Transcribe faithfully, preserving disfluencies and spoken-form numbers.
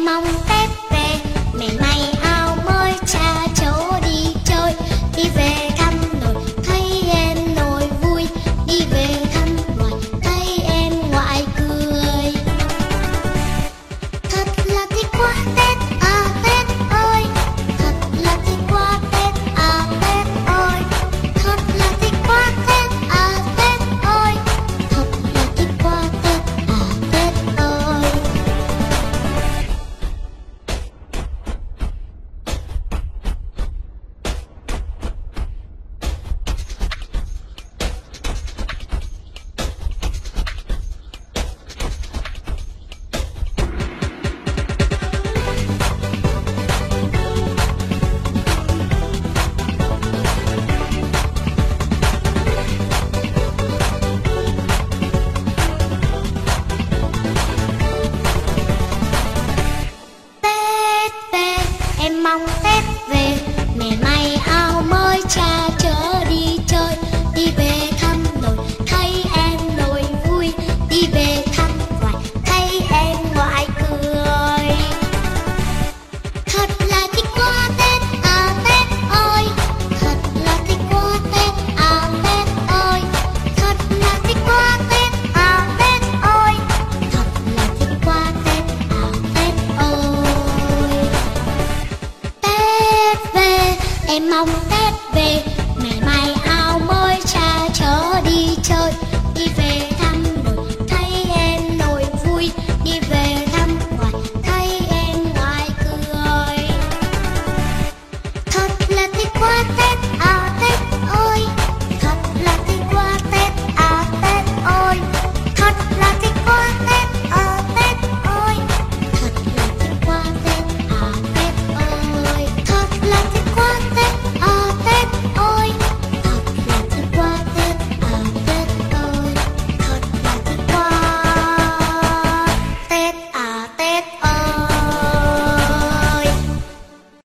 em mong Tết về, mẹ may áo mới cha cháu đi chơi, đi về thăm nội thấy em nội vui, đi về thăm ngoại thấy em ngoại cười. Thật là thích quá Tết à Tết ơi, thật là thích quá Tết à Tết ơi, thật là thích quá Tết à Tết ơi, thật là thích quá Tết à Tết ơi. Tết về, em mong Tết về, mẹ may áo mới cha chở đi chơi, đi về thăm nội thấy em nội vui, đi về thăm ngoại thấy em ngoại cười. Thật là thích quá Tết à Tết ơi, thật là thích quá Tết à Tết ơi, thật là thích quá Tết à Tết ơi, thật là thích quá Tết à Tết ơi. Tết về, em mong Tết về, mẹ may áo mới cha chở đi chơi, đi về